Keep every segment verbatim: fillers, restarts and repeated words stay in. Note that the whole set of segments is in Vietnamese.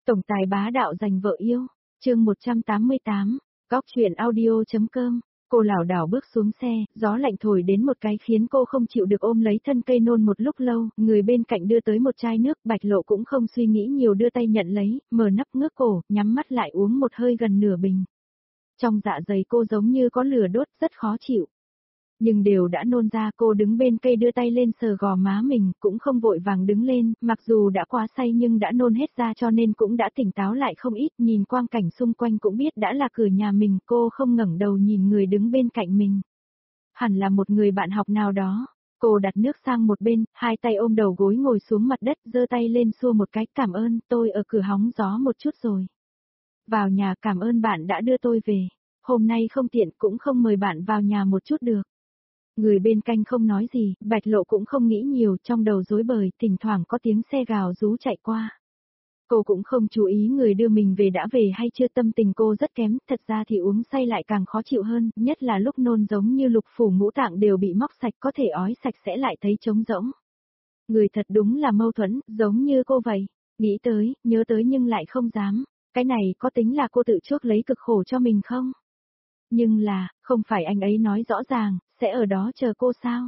Tổng tài bá đạo giành vợ yêu, chương một trăm tám mươi tám, góc chuyện audio.com. Cô lảo đảo bước xuống xe, gió lạnh thổi đến một cái khiến cô không chịu được ôm lấy thân cây nôn một lúc lâu, người bên cạnh đưa tới một chai nước, Bạch Lộ cũng không suy nghĩ nhiều đưa tay nhận lấy, mở nắp ngước cổ, nhắm mắt lại uống một hơi gần nửa bình. Trong dạ dày cô giống như có lửa đốt, rất khó chịu. Nhưng đều đã nôn ra, cô đứng bên cây đưa tay lên sờ gò má mình, cũng không vội vàng đứng lên, mặc dù đã quá say nhưng đã nôn hết ra cho nên cũng đã tỉnh táo lại không ít, nhìn quang cảnh xung quanh cũng biết đã là cửa nhà mình, cô không ngẩng đầu nhìn người đứng bên cạnh mình. Hẳn là một người bạn học nào đó. Cô đặt nước sang một bên, hai tay ôm đầu gối ngồi xuống mặt đất, giơ tay lên xua một cái, cảm ơn, tôi ở cửa hóng gió một chút rồi. Vào nhà, cảm ơn bạn đã đưa tôi về. Hôm nay không tiện cũng không mời bạn vào nhà một chút được. Người bên cạnh không nói gì, Bạch Lộ cũng không nghĩ nhiều, trong đầu rối bời, thỉnh thoảng có tiếng xe gào rú chạy qua. Cô cũng không chú ý người đưa mình về đã về hay chưa, tâm tình cô rất kém, thật ra thì uống say lại càng khó chịu hơn, nhất là lúc nôn giống như lục phủ ngũ tạng đều bị móc sạch, có thể ói sạch sẽ lại thấy trống rỗng. Người thật đúng là mâu thuẫn, giống như cô vậy, nghĩ tới, nhớ tới nhưng lại không dám, cái này có tính là cô tự chuốc lấy cực khổ cho mình không? Nhưng là, không phải anh ấy nói rõ ràng, sẽ ở đó chờ cô sao?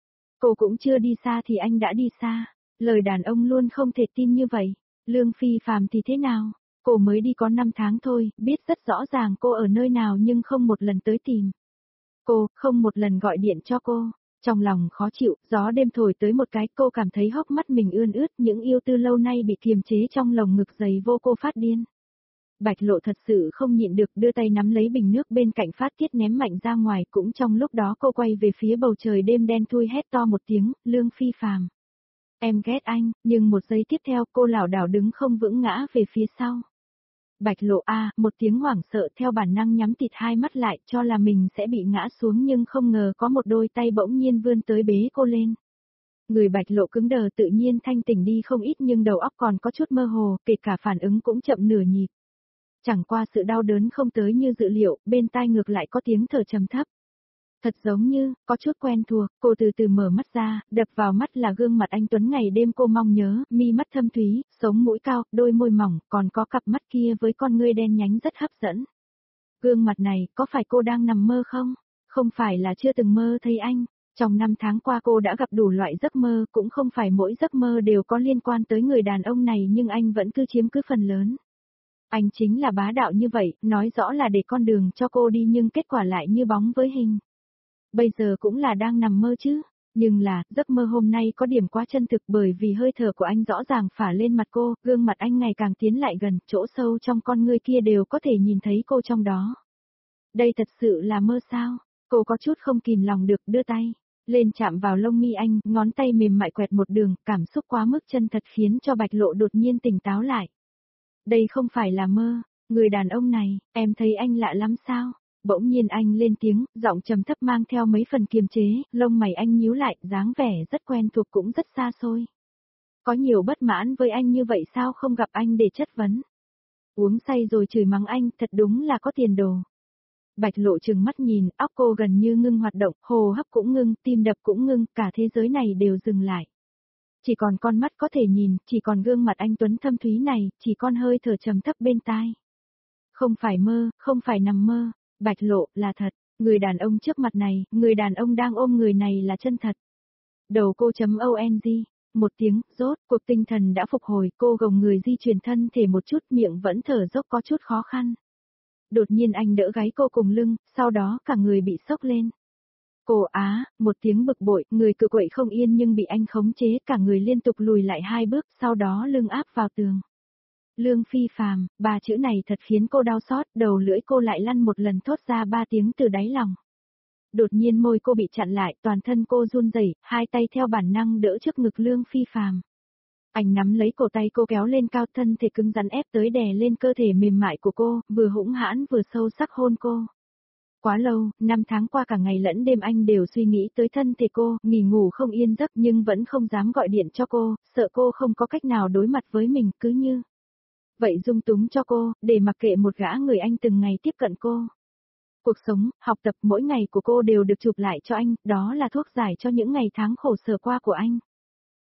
Cô cũng chưa đi xa thì anh đã đi xa. Lời đàn ông luôn không thể tin như vậy. Lương Phi Phàm thì thế nào? Cô mới đi có năm tháng thôi, biết rất rõ ràng cô ở nơi nào nhưng không một lần tới tìm. Cô, không một lần gọi điện cho cô. Trong lòng khó chịu, gió đêm thổi tới một cái, cô cảm thấy hốc mắt mình ươn ướt, những yêu tư lâu nay bị kiềm chế trong lồng ngực dày vô cô phát điên. Bạch Lộ thật sự không nhịn được, đưa tay nắm lấy bình nước bên cạnh phát tiết ném mạnh ra ngoài, cũng trong lúc đó cô quay về phía bầu trời đêm đen thui hét to một tiếng, Lương Phi Phàm. Em ghét anh, nhưng một giây tiếp theo cô lảo đảo đứng không vững ngã về phía sau. Bạch Lộ a, một tiếng hoảng sợ theo bản năng nhắm tịt hai mắt lại cho là mình sẽ bị ngã xuống nhưng không ngờ có một đôi tay bỗng nhiên vươn tới bế cô lên. Người Bạch Lộ cứng đờ tự nhiên thanh tỉnh đi không ít nhưng đầu óc còn có chút mơ hồ, kể cả phản ứng cũng chậm nửa nhịp. Chẳng qua sự đau đớn không tới như dự liệu, bên tai ngược lại có tiếng thở trầm thấp. Thật giống như, có chút quen thuộc, cô từ từ mở mắt ra, đập vào mắt là gương mặt anh Tuấn ngày đêm cô mong nhớ, mi mắt thâm thúy, sống mũi cao, đôi môi mỏng, còn có cặp mắt kia với con ngươi đen nhánh rất hấp dẫn. Gương mặt này, có phải cô đang nằm mơ không? Không phải là chưa từng mơ thấy anh. Trong năm tháng qua cô đã gặp đủ loại giấc mơ, cũng không phải mỗi giấc mơ đều có liên quan tới người đàn ông này nhưng anh vẫn cứ chiếm cứ phần lớn. Anh chính là bá đạo như vậy, nói rõ là để con đường cho cô đi nhưng kết quả lại như bóng với hình. Bây giờ cũng là đang nằm mơ chứ, nhưng là, giấc mơ hôm nay có điểm quá chân thực bởi vì hơi thở của anh rõ ràng phả lên mặt cô, gương mặt anh ngày càng tiến lại gần, chỗ sâu trong con ngươi kia đều có thể nhìn thấy cô trong đó. Đây thật sự là mơ sao? Cô có chút không kìm lòng được đưa tay lên chạm vào lông mi anh, ngón tay mềm mại quẹt một đường, cảm xúc quá mức chân thật khiến cho Bạch Lộ đột nhiên tỉnh táo lại. Đây không phải là mơ, người đàn ông này, em thấy anh lạ lắm sao? Bỗng nhiên anh lên tiếng, giọng trầm thấp mang theo mấy phần kiềm chế, lông mày anh nhíu lại, dáng vẻ rất quen thuộc cũng rất xa xôi. Có nhiều bất mãn với anh như vậy sao không gặp anh để chất vấn? Uống say rồi chửi mắng anh, thật đúng là có tiền đồ. Bạch Lộ trừng mắt nhìn, óc cô gần như ngưng hoạt động, hô hấp cũng ngưng, tim đập cũng ngưng, cả thế giới này đều dừng lại. Chỉ còn con mắt có thể nhìn, chỉ còn gương mặt anh Tuấn thâm thúy này, chỉ còn hơi thở trầm thấp bên tai. Không phải mơ, không phải nằm mơ, Bạch Lộ, là thật, người đàn ông trước mặt này, người đàn ông đang ôm người này là chân thật. Đầu cô chấm O N G, một tiếng, rốt, cuộc tinh thần đã phục hồi, cô gồng người di chuyển thân thể một chút, miệng vẫn thở dốc có chút khó khăn. Đột nhiên anh đỡ gáy cô cùng lưng, sau đó cả người bị sốc lên. Cô á, một tiếng bực bội, người cự quậy không yên nhưng bị anh khống chế, cả người liên tục lùi lại hai bước, sau đó lưng áp vào tường. Lương Phi Phàm, ba chữ này thật khiến cô đau xót, đầu lưỡi cô lại lăn một lần thốt ra ba tiếng từ đáy lòng. Đột nhiên môi cô bị chặn lại, toàn thân cô run rẩy, hai tay theo bản năng đỡ trước ngực Lương Phi Phàm. Anh nắm lấy cổ tay cô kéo lên cao, thân thể cứng rắn ép tới đè lên cơ thể mềm mại của cô, vừa hũng hãn vừa sâu sắc hôn cô. Quá lâu, năm tháng qua cả ngày lẫn đêm anh đều suy nghĩ tới thân thể cô, nghỉ ngủ không yên giấc nhưng vẫn không dám gọi điện cho cô, sợ cô không có cách nào đối mặt với mình, cứ như vậy dung túng cho cô, để mặc kệ một gã người anh từng ngày tiếp cận cô. Cuộc sống, học tập mỗi ngày của cô đều được chụp lại cho anh, đó là thuốc giải cho những ngày tháng khổ sở qua của anh.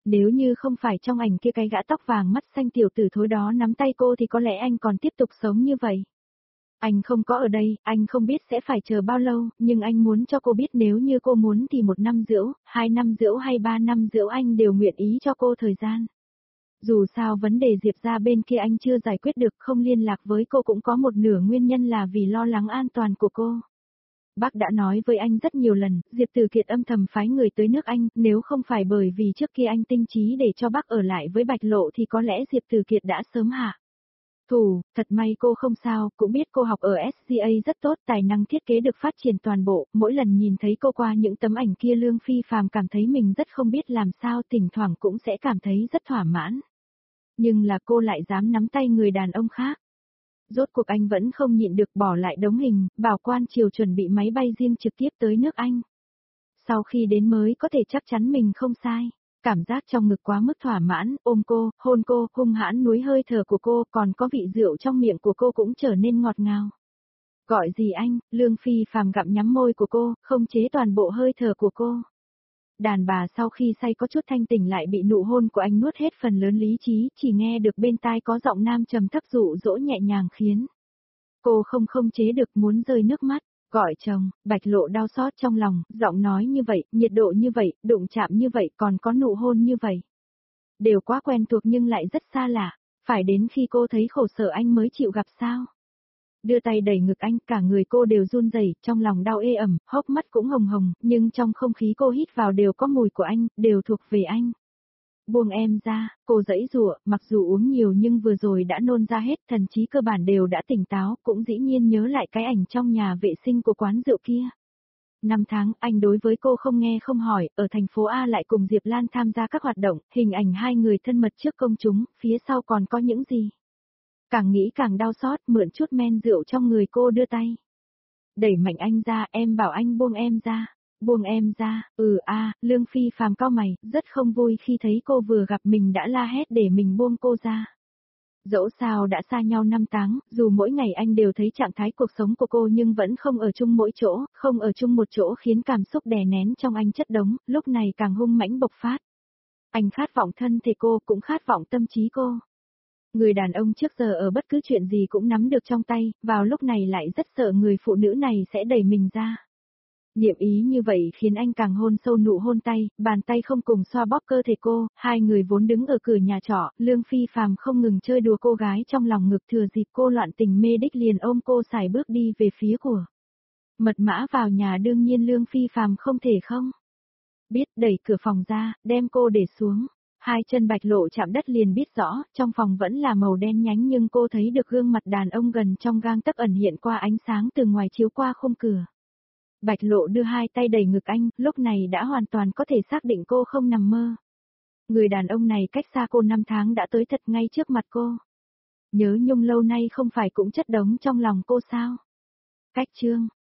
Nếu như không phải trong ảnh kia cái gã tóc vàng mắt xanh tiểu tử thối đó nắm tay cô thì có lẽ anh còn tiếp tục sống như vậy. Anh không có ở đây, anh không biết sẽ phải chờ bao lâu, nhưng anh muốn cho cô biết nếu như cô muốn thì một năm rưỡi, hai năm rưỡi hay ba năm rưỡi anh đều nguyện ý cho cô thời gian. Dù sao vấn đề Diệp ra bên kia anh chưa giải quyết được, không liên lạc với cô cũng có một nửa nguyên nhân là vì lo lắng an toàn của cô. Bác đã nói với anh rất nhiều lần, Diệp Từ Kiệt âm thầm phái người tới nước Anh, nếu không phải bởi vì trước kia anh tinh trí để cho bác ở lại với Bạch Lộ thì có lẽ Diệp Từ Kiệt đã sớm hạ thủ. Thật may cô không sao, cũng biết cô học ở ét giê a rất tốt, tài năng thiết kế được phát triển toàn bộ, mỗi lần nhìn thấy cô qua những tấm ảnh kia Lương Phi Phàm cảm thấy mình rất không biết làm sao, thỉnh thoảng cũng sẽ cảm thấy rất thỏa mãn. Nhưng là cô lại dám nắm tay người đàn ông khác. Rốt cuộc anh vẫn không nhịn được bỏ lại đống hình, bảo quan triều chuẩn bị máy bay riêng trực tiếp tới nước Anh. Sau khi đến mới có thể chắc chắn mình không sai. Cảm giác trong ngực quá mức thỏa mãn, ôm cô, hôn cô, hung hãn nuối hơi thở của cô, còn có vị rượu trong miệng của cô cũng trở nên ngọt ngào. Gọi gì anh, Lương Phi Phàm gặm nhắm môi của cô, không chế toàn bộ hơi thở của cô. Đàn bà sau khi say có chút thanh tỉnh lại bị nụ hôn của anh nuốt hết phần lớn lý trí, chỉ nghe được bên tai có giọng nam trầm thấp dụ dỗ nhẹ nhàng khiến cô không không chế được muốn rơi nước mắt. Gọi chồng, Bạch Lộ đau xót trong lòng, giọng nói như vậy, nhiệt độ như vậy, đụng chạm như vậy, còn có nụ hôn như vậy. Đều quá quen thuộc nhưng lại rất xa lạ, phải đến khi cô thấy khổ sở anh mới chịu gặp sao. Đưa tay đẩy ngực anh, cả người cô đều run rẩy, trong lòng đau ê ẩm, hốc mắt cũng hồng hồng, nhưng trong không khí cô hít vào đều có mùi của anh, đều thuộc về anh. Buông em ra, cô giãy giụa, mặc dù uống nhiều nhưng vừa rồi đã nôn ra hết, thần trí cơ bản đều đã tỉnh táo, cũng dĩ nhiên nhớ lại cái ảnh trong nhà vệ sinh của quán rượu kia. Năm tháng, anh đối với cô không nghe không hỏi, ở thành phố A lại cùng Diệp Lan tham gia các hoạt động, hình ảnh hai người thân mật trước công chúng, phía sau còn có những gì? Càng nghĩ càng đau xót, mượn chút men rượu trong người cô đưa tay. Đẩy mạnh anh ra, em bảo anh buông em ra. Buông em ra, ừ a, Lương Phi Phàm cau mày, rất không vui khi thấy cô vừa gặp mình đã la hét để mình buông cô ra. Dẫu sao đã xa nhau năm tháng, dù mỗi ngày anh đều thấy trạng thái cuộc sống của cô nhưng vẫn không ở chung mỗi chỗ, không ở chung một chỗ khiến cảm xúc đè nén trong anh chất đống, lúc này càng hung mãnh bộc phát. Anh khát vọng thân thể cô, cũng khát vọng tâm trí cô. Người đàn ông trước giờ ở bất cứ chuyện gì cũng nắm được trong tay, vào lúc này lại rất sợ người phụ nữ này sẽ đẩy mình ra. Niệm ý như vậy khiến anh càng hôn sâu nụ hôn tay, bàn tay không cùng xoa bóp cơ thể cô, hai người vốn đứng ở cửa nhà trọ, Lương Phi Phàm không ngừng chơi đùa cô gái trong lòng ngực, thừa dịp cô loạn tình mê đích liền ôm cô xài bước đi về phía của mật mã vào nhà. Đương nhiên Lương Phi Phàm không thể không biết, đẩy cửa phòng ra, đem cô để xuống. Hai chân Bạch Lộ chạm đất liền biết rõ, trong phòng vẫn là màu đen nhánh nhưng cô thấy được gương mặt đàn ông gần trong gang tấc ẩn hiện qua ánh sáng từ ngoài chiếu qua khung cửa. Bạch Lộ đưa hai tay đẩy ngực anh, lúc này đã hoàn toàn có thể xác định cô không nằm mơ. Người đàn ông này cách xa cô năm tháng đã tới thật ngay trước mặt cô. Nhớ nhung lâu nay không phải cũng chất đống trong lòng cô sao? Cách chương